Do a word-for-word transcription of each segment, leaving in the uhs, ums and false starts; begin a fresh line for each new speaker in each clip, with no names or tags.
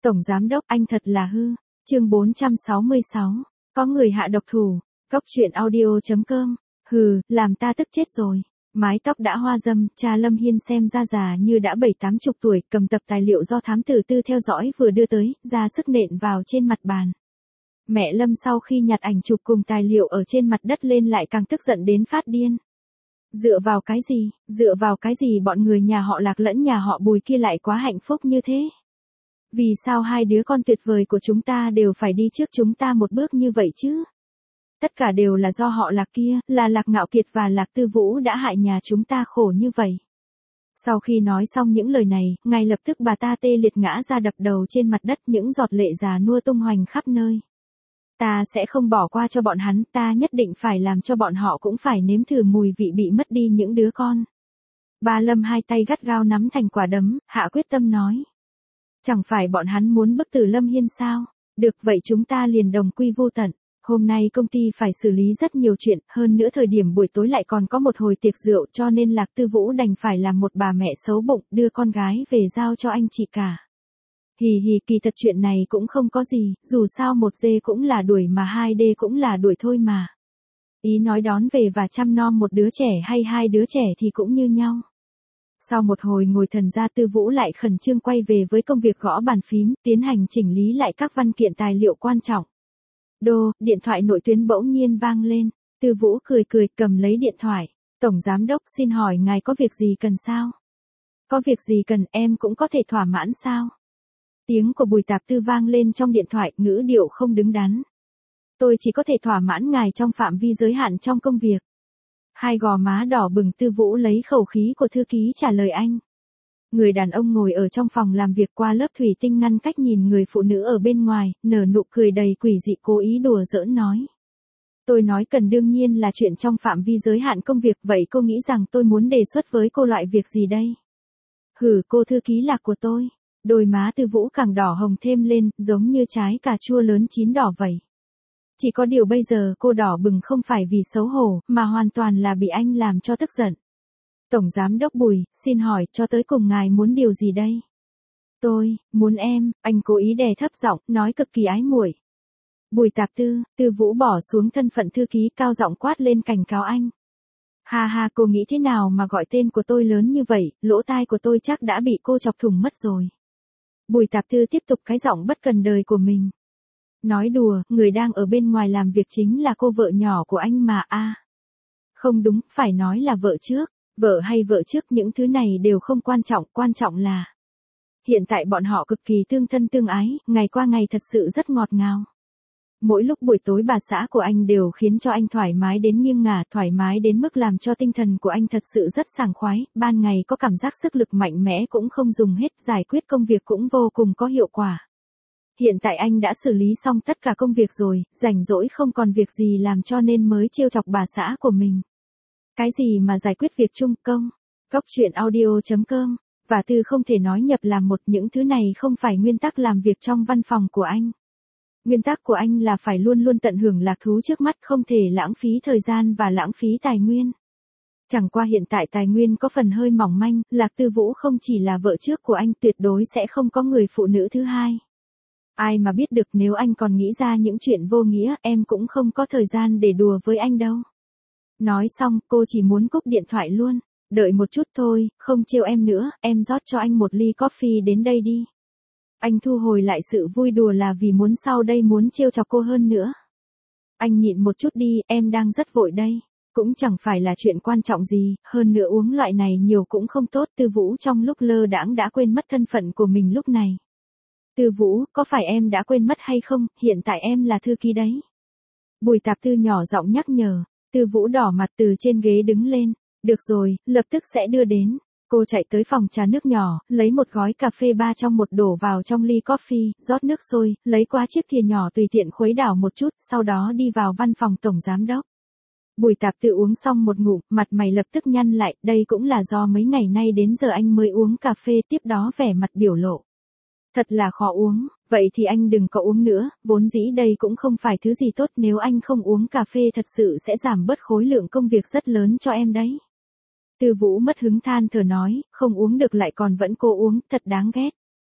Tổng giám đốc, anh thật là hư. Chương bốn trăm sáu mươi sáu. Có người hạ độc thủ. Cóc truyện audio chấm com. Hừ, làm ta tức chết rồi. Mái tóc đã hoa râm, cha Lâm Hiên xem ra già như đã bảy tám chục tuổi, cầm tập tài liệu do thám tử tư theo dõi vừa đưa tới, ra sức nện vào trên mặt bàn. Mẹ Lâm sau khi nhặt ảnh chụp cùng tài liệu ở trên mặt đất lên lại càng tức giận đến phát điên. Dựa vào cái gì, dựa vào cái gì bọn người nhà họ Lạc lẫn nhà họ Bùi kia lại quá hạnh phúc như thế? Vì sao hai đứa con tuyệt vời của chúng ta đều phải đi trước chúng ta một bước như vậy chứ? Tất cả đều là do họ Lạc kia, là Lạc Ngạo Kiệt và Lạc Tư Vũ đã hại nhà chúng ta khổ như vậy. Sau khi nói xong những lời này, ngay lập tức bà ta tê liệt ngã ra đập đầu trên mặt đất, những giọt lệ già nua tung hoành khắp nơi. Ta sẽ không bỏ qua cho bọn hắn, ta nhất định phải làm cho bọn họ cũng phải nếm thử mùi vị bị mất đi những đứa con. Ba Lâm hai tay gắt gao nắm thành quả đấm, hạ quyết tâm nói. Chẳng phải bọn hắn muốn bức tử Lâm Hiên sao? Được vậy chúng ta liền đồng quy vô tận. Hôm nay công ty phải xử lý rất nhiều chuyện, hơn nữa thời điểm buổi tối lại còn có một hồi tiệc rượu, cho nên Lạc Tư Vũ đành phải làm một bà mẹ xấu bụng, đưa con gái về giao cho anh chị cả. Hì hì, kỳ thật chuyện này cũng không có gì, dù sao một dê cũng là đuổi mà hai đê cũng là đuổi thôi mà. Ý nói đón về và chăm nom một đứa trẻ hay hai đứa trẻ thì cũng như nhau. Sau một hồi ngồi thần gia Tư Vũ lại khẩn trương quay về với công việc gõ bàn phím, tiến hành chỉnh lý lại các văn kiện tài liệu quan trọng. Đô, điện thoại nội tuyến bỗng nhiên vang lên, Tư Vũ cười cười cầm lấy điện thoại. Tổng giám đốc, xin hỏi ngài có việc gì cần sao? Có việc gì cần, em cũng có thể thỏa mãn sao? Tiếng của Bùi Tạp Tư vang lên trong điện thoại, ngữ điệu không đứng đắn. Tôi chỉ có thể thỏa mãn ngài trong phạm vi giới hạn trong công việc. Hai gò má đỏ bừng, Tư Vũ lấy khẩu khí của thư ký trả lời anh. Người đàn ông ngồi ở trong phòng làm việc qua lớp thủy tinh ngăn cách nhìn người phụ nữ ở bên ngoài, nở nụ cười đầy quỷ dị, cố ý đùa giỡn nói. Tôi nói cần đương nhiên là chuyện trong phạm vi giới hạn công việc, vậy cô nghĩ rằng tôi muốn đề xuất với cô loại việc gì đây? Hử, cô thư ký Lạc của tôi. Đôi má Tư Vũ càng đỏ hồng thêm lên, giống như trái cà chua lớn chín đỏ vậy. Chỉ có điều bây giờ cô đỏ bừng không phải vì xấu hổ, mà hoàn toàn là bị anh làm cho tức giận. Tổng giám đốc Bùi, xin hỏi, cho tới cùng ngài muốn điều gì đây? Tôi, muốn em, anh cố ý đè thấp giọng, nói cực kỳ ái muội. Bùi Tạp Tư, Tư Vũ bỏ xuống thân phận thư ký, cao giọng quát lên cảnh cáo anh. Ha ha, cô nghĩ thế nào mà gọi tên của tôi lớn như vậy, lỗ tai của tôi chắc đã bị cô chọc thủng mất rồi. Bùi Tạp Tư tiếp tục cái giọng bất cần đời của mình. Nói đùa, người đang ở bên ngoài làm việc chính là cô vợ nhỏ của anh mà a. À, không đúng, phải nói là vợ trước. Vợ hay vợ trước những thứ này đều không quan trọng, quan trọng là hiện tại bọn họ cực kỳ tương thân tương ái, ngày qua ngày thật sự rất ngọt ngào. Mỗi lúc buổi tối bà xã của anh đều khiến cho anh thoải mái đến nghiêng ngả, thoải mái đến mức làm cho tinh thần của anh thật sự rất sảng khoái, ban ngày có cảm giác sức lực mạnh mẽ cũng không dùng hết, giải quyết công việc cũng vô cùng có hiệu quả. Hiện tại anh đã xử lý xong tất cả công việc rồi, rảnh rỗi không còn việc gì làm cho nên mới trêu chọc bà xã của mình. Cái gì mà giải quyết việc chung công? Cóc truyện audio chấm com. Và Tư không thể nói nhập làm một, những thứ này không phải nguyên tắc làm việc trong văn phòng của anh. Nguyên tắc của anh là phải luôn luôn tận hưởng lạc thú trước mắt, không thể lãng phí thời gian và lãng phí tài nguyên. Chẳng qua hiện tại tài nguyên có phần hơi mỏng manh, Lạc Tư Vũ không chỉ là vợ trước của anh, tuyệt đối sẽ không có người phụ nữ thứ hai. Ai mà biết được, nếu anh còn nghĩ ra những chuyện vô nghĩa, em cũng không có thời gian để đùa với anh đâu. Nói xong, cô chỉ muốn cúp điện thoại luôn. Đợi một chút thôi, không trêu em nữa, em rót cho anh một ly coffee đến đây đi. Anh thu hồi lại sự vui đùa là vì muốn sau đây muốn trêu chọc cô hơn nữa. Anh nhịn một chút đi, em đang rất vội đây. Cũng chẳng phải là chuyện quan trọng gì, hơn nữa uống loại này nhiều cũng không tốt. Tư Vũ trong lúc lơ đãng đã quên mất thân phận của mình lúc này. Tư Vũ, có phải em đã quên mất hay không, hiện tại em là thư ký đấy. Bùi Tạp Tư nhỏ giọng nhắc nhở. Tư Vũ đỏ mặt từ trên ghế đứng lên. Được rồi, lập tức sẽ đưa đến. Cô chạy tới phòng trà nước nhỏ, lấy một gói cà phê ba trong một đổ vào trong ly coffee, rót nước sôi, lấy qua chiếc thìa nhỏ tùy tiện khuấy đảo một chút, sau đó đi vào văn phòng tổng giám đốc. Bùi Tạp Tư uống xong một ngụm, mặt mày lập tức nhăn lại, đây cũng là do mấy ngày nay đến giờ anh mới uống cà phê, tiếp đó vẻ mặt biểu lộ. Thật là khó uống, vậy thì anh đừng có uống nữa, vốn dĩ đây cũng không phải thứ gì tốt, nếu anh không uống cà phê thật sự sẽ giảm bớt khối lượng công việc rất lớn cho em đấy. Tư Vũ mất hứng than thở nói, không uống được lại còn vẫn cố uống, thật đáng ghét.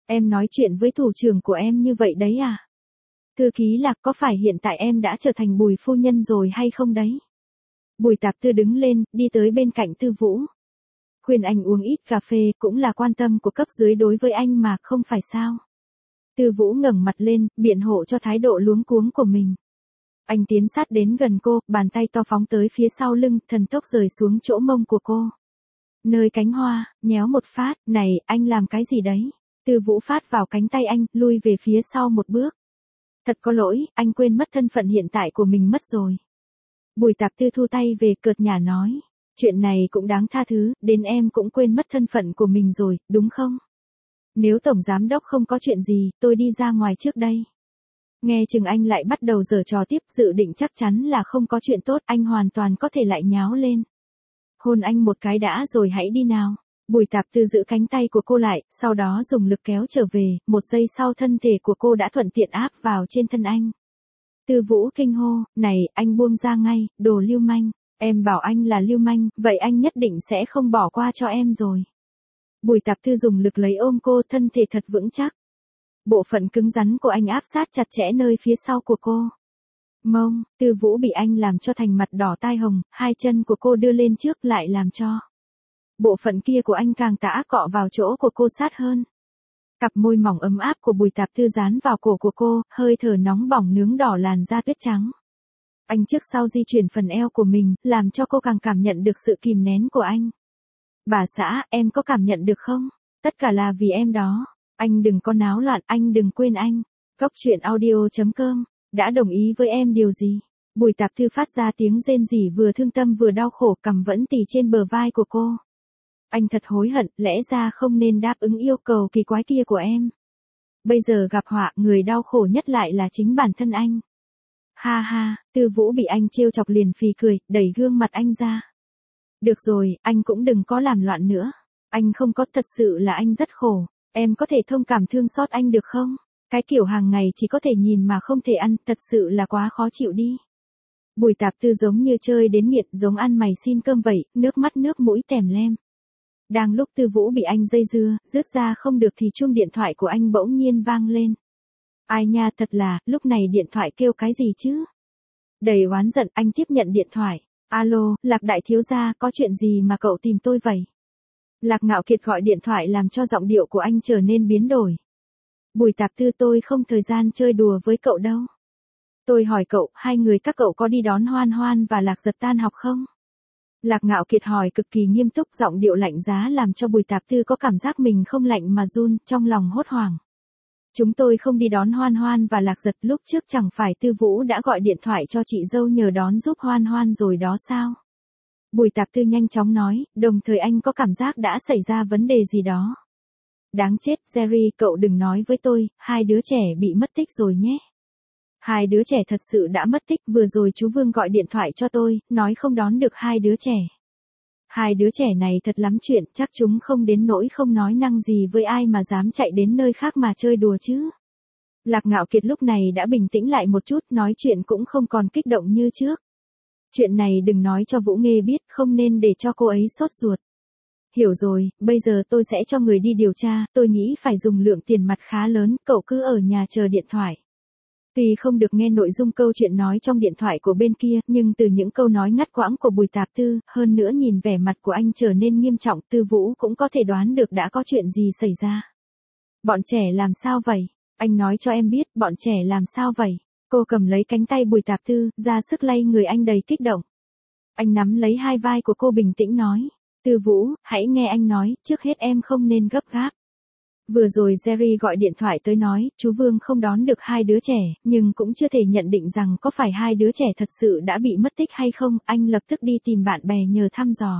Em nói chuyện với thủ trưởng của em như vậy đấy à? Thư ký Lạc, có phải hiện tại em đã trở thành Bùi phu nhân rồi hay không đấy? Bùi Tạp Tư đứng lên, đi tới bên cạnh Tư Vũ. Khuyên anh uống ít cà phê cũng là quan tâm của cấp dưới đối với anh mà, không phải sao? Tư Vũ ngẩng mặt lên, biện hộ cho thái độ luống cuống của mình. Anh tiến sát đến gần cô, bàn tay to phóng tới phía sau lưng, thần tốc rời xuống chỗ mông của cô. Nơi cánh hoa, nhéo một phát, này, anh làm cái gì đấy? Tư Vũ phát vào cánh tay anh, lui về phía sau một bước. Thật có lỗi, anh quên mất thân phận hiện tại của mình mất rồi. Bùi Tạp Tư thu tay về, cợt nhả nói. Chuyện này cũng đáng tha thứ, đến em cũng quên mất thân phận của mình rồi, đúng không? Nếu tổng giám đốc không có chuyện gì, tôi đi ra ngoài trước đây. Nghe chừng anh lại bắt đầu giở trò tiếp, dự định chắc chắn là không có chuyện tốt, anh hoàn toàn có thể lại nháo lên. Hôn anh một cái đã rồi hãy đi nào. Bùi Tạp Tư giữ cánh tay của cô lại, sau đó dùng lực kéo trở về, một giây sau thân thể của cô đã thuận tiện áp vào trên thân anh. Tư Vũ kinh hô, này, anh buông ra ngay, đồ lưu manh, em bảo anh là lưu manh, vậy anh nhất định sẽ không bỏ qua cho em rồi. Bùi Tạp Tư dùng lực lấy ôm cô, thân thể thật vững chắc. Bộ phận cứng rắn của anh áp sát chặt chẽ nơi phía sau của cô. Mông, Tư Vũ bị anh làm cho thành mặt đỏ tai hồng, hai chân của cô đưa lên trước lại làm cho bộ phận kia của anh càng tã cọ vào chỗ của cô sát hơn. Cặp môi mỏng ấm áp của Bùi Tạp Tư dán vào cổ của cô, hơi thở nóng bỏng nướng đỏ làn da tuyết trắng. Anh trước sau di chuyển phần eo của mình, làm cho cô càng cảm nhận được sự kìm nén của anh. Bà xã, em có cảm nhận được không? Tất cả là vì em đó. Anh đừng có náo loạn, anh đừng quên anh. Cốc truyện audio chấm com đã đồng ý với em điều gì? Bùi Tạp Tư phát ra tiếng rên rỉ vừa thương tâm vừa đau khổ, cằm vẫn tì trên bờ vai của cô. Anh thật hối hận, lẽ ra không nên đáp ứng yêu cầu kỳ quái kia của em. Bây giờ gặp họa, người đau khổ nhất lại là chính bản thân anh. Ha ha, Tư Vũ bị anh trêu chọc liền phì cười, đẩy gương mặt anh ra. Được rồi, anh cũng đừng có làm loạn nữa. Anh không có, thật sự là anh rất khổ. Em có thể thông cảm thương xót anh được không? Cái kiểu hàng ngày chỉ có thể nhìn mà không thể ăn, thật sự là quá khó chịu đi. Bùi Tạp Tư giống như chơi đến nghiện, giống ăn mày xin cơm vậy, nước mắt nước mũi tèm lem. Đang lúc Tư Vũ bị anh dây dưa, rước ra không được thì chuông điện thoại của anh bỗng nhiên vang lên. Ai nha, thật là, lúc này điện thoại kêu cái gì chứ? Đầy oán giận, anh tiếp nhận điện thoại. Alo, Lạc đại thiếu gia, có chuyện gì mà cậu tìm tôi vậy? Lạc Ngạo Kiệt gọi điện thoại làm cho giọng điệu của anh trở nên biến đổi. Bùi Tạp Tư, tôi không thời gian chơi đùa với cậu đâu. Tôi hỏi cậu, hai người các cậu có đi đón Hoan Hoan và Lạc Giật tan học không? Lạc Ngạo Kiệt hỏi cực kỳ nghiêm túc, giọng điệu lạnh giá làm cho Bùi Tạp Tư có cảm giác mình không lạnh mà run, trong lòng hốt hoảng. Chúng tôi không đi đón Hoan Hoan và Lạc Giật, lúc trước chẳng phải Tư Vũ đã gọi điện thoại cho chị dâu nhờ đón giúp Hoan Hoan rồi đó sao? Bùi Tạp Tư nhanh chóng nói, đồng thời anh có cảm giác đã xảy ra vấn đề gì đó. Đáng chết, Jerry, cậu đừng nói với tôi, hai đứa trẻ bị mất tích rồi nhé. Hai đứa trẻ thật sự đã mất tích, vừa rồi chú Vương gọi điện thoại cho tôi, nói không đón được hai đứa trẻ. Hai đứa trẻ này thật lắm chuyện, chắc chúng không đến nỗi không nói năng gì với ai mà dám chạy đến nơi khác mà chơi đùa chứ. Lạc Ngạo Kiệt lúc này đã bình tĩnh lại một chút, nói chuyện cũng không còn kích động như trước. Chuyện này đừng nói cho Vũ Nghê biết, không nên để cho cô ấy sốt ruột. Hiểu rồi, bây giờ tôi sẽ cho người đi điều tra, tôi nghĩ phải dùng lượng tiền mặt khá lớn, cậu cứ ở nhà chờ điện thoại. Tuy không được nghe nội dung câu chuyện nói trong điện thoại của bên kia, nhưng từ những câu nói ngắt quãng của Bùi Tạp Tư, hơn nữa nhìn vẻ mặt của anh trở nên nghiêm trọng, Tư Vũ cũng có thể đoán được đã có chuyện gì xảy ra. Bọn trẻ làm sao vậy? Anh nói cho em biết, bọn trẻ làm sao vậy? Cô cầm lấy cánh tay Bùi Tạp Tư, ra sức lay người anh đầy kích động. Anh nắm lấy hai vai của cô bình tĩnh nói. Tư Vũ, hãy nghe anh nói, trước hết em không nên gấp gáp. Vừa rồi Jerry gọi điện thoại tới nói, chú Vương không đón được hai đứa trẻ, nhưng cũng chưa thể nhận định rằng có phải hai đứa trẻ thật sự đã bị mất tích hay không, anh lập tức đi tìm bạn bè nhờ thăm dò.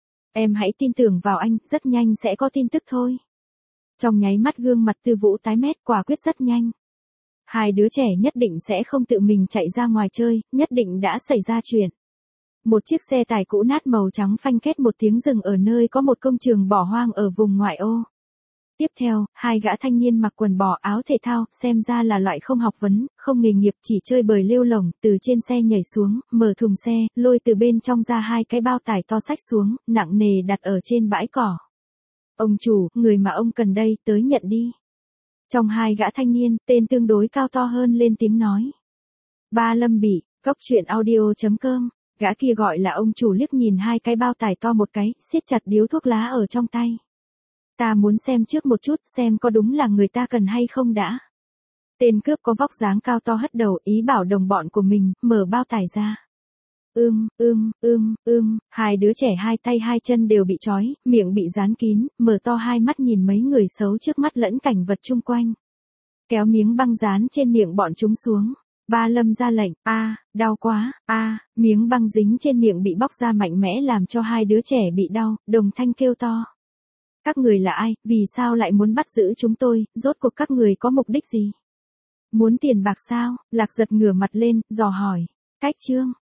Em hãy tin tưởng vào anh, rất nhanh sẽ có tin tức thôi. Trong nháy mắt gương mặt Tư Vũ tái mét, quả quyết rất nhanh. Hai đứa trẻ nhất định sẽ không tự mình chạy ra ngoài chơi, nhất định đã xảy ra chuyện. Một chiếc xe tải cũ nát màu trắng phanh két một tiếng dừng ở nơi có một công trường bỏ hoang ở vùng ngoại ô. Tiếp theo, hai gã thanh niên mặc quần bò áo thể thao, xem ra là loại không học vấn, không nghề nghiệp, chỉ chơi bời lêu lổng, từ trên xe nhảy xuống, mở thùng xe, lôi từ bên trong ra hai cái bao tải to xách xuống, nặng nề đặt ở trên bãi cỏ. Ông chủ, người mà ông cần đây, tới nhận đi. Trong hai gã thanh niên, tên tương đối cao to hơn lên tiếng nói. Ba Lâm bị, cốc truyện audio.com, gã kia gọi là ông chủ liếc nhìn hai cái bao tải to một cái, siết chặt điếu thuốc lá ở trong tay. Ta muốn xem trước một chút xem có đúng là người ta cần hay không đã. Tên cướp có vóc dáng cao to hất đầu ý bảo đồng bọn của mình, mở bao tải ra. Ưm, ưm, ưm, ưm, hai đứa trẻ hai tay hai chân đều bị trói, miệng bị dán kín, mở to hai mắt nhìn mấy người xấu trước mắt lẫn cảnh vật chung quanh. Kéo miếng băng dán trên miệng bọn chúng xuống. Ba Lâm ra lệnh, a, đau quá, a, miếng băng dính trên miệng bị bóc ra mạnh mẽ làm cho hai đứa trẻ bị đau, đồng thanh kêu to. Các người là ai, vì sao lại muốn bắt giữ chúng tôi, rốt cuộc các người có mục đích gì? Muốn tiền bạc sao? Lạc Giật ngửa mặt lên, dò hỏi. Cách Trương,